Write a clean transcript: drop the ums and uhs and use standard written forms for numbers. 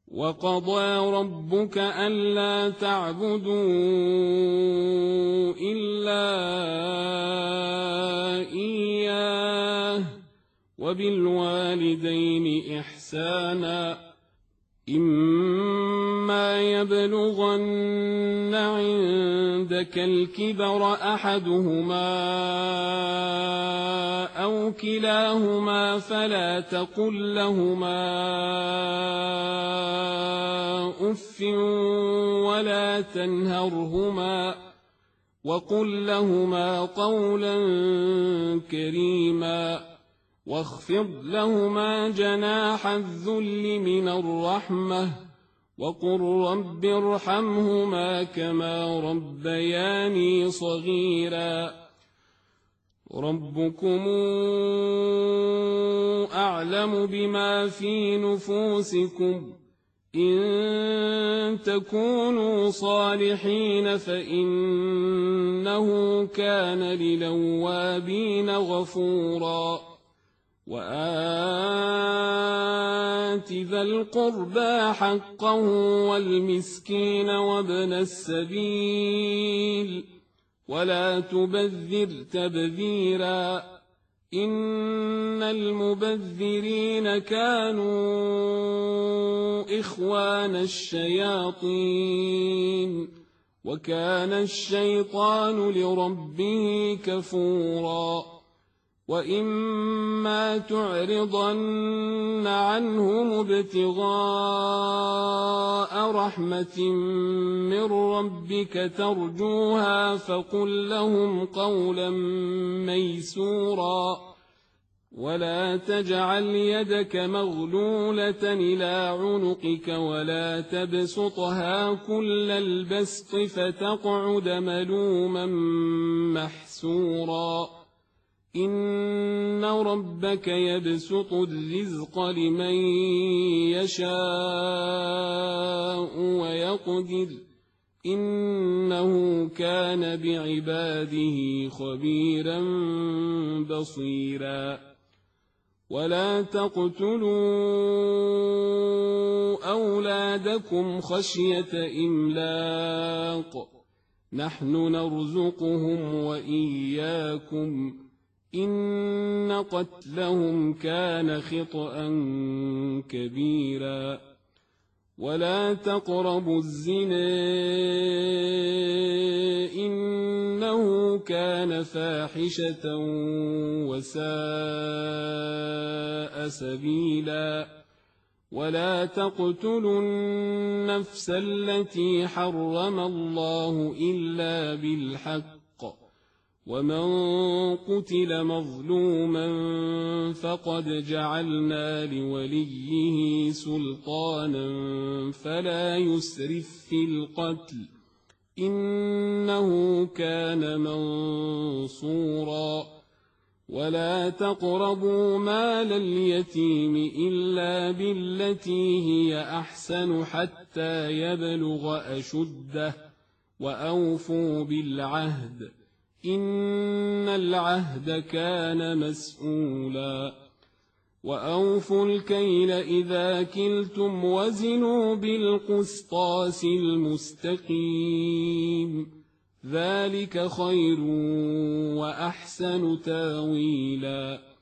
وقضى ربك ألا تعبدوا إلا إياه وبالوالدين إحسانا إما يبلغن عندك الكبر أحدهما أو كلاهما فلا تقل لهما أف ولا تنهرهما وقل لهما قولا كريما واخفض لهما جناح الذل من الرحمة وقل رب ارحمهما كما ربياني صغيرا ربكم أعلم بما في نفوسكم إن تكونوا صالحين فإنه كان للأوابين غفورا وآت ذا القربى حقه والمسكين وابن السبيل ولا تبذر تبذيرا إن المبذرين كانوا إخوان الشياطين وكان الشيطان لربه كفورا وإما تعرضن عنهم ابتغاء رحمة من ربك ترجوها فقل لهم قولا ميسورا ولا تجعل يدك مغلولة إلى عنقك ولا تبسطها كل البسط فتقعد ملوما محسورا إن ربك يبسط الرزق لمن يشاء ويقدر إنه كان بعباده خبيرا بصيرا ولا تقتلوا أولادكم خشية إملاق نحن نرزقهم وإياكم إن قتلهم كان خطأ كبيرا ولا تقربوا الزنا إنه كان فاحشة وساء سبيلا ولا تقتلوا النفس التي حرم الله إلا بالحق ومن قتل مظلوما فقد جعلنا لوليه سلطانا فلا يسرف في القتل إنه كان منصورا ولا تقربوا مال اليتيم إلا بالتي هي أحسن حتى يبلغ أشده وأوفوا بالعهد إن العهد كان مسؤولا وأوفوا الكيل إذا كلتم وزنوا بالقسطاس المستقيم ذلك خير وأحسن تاويلا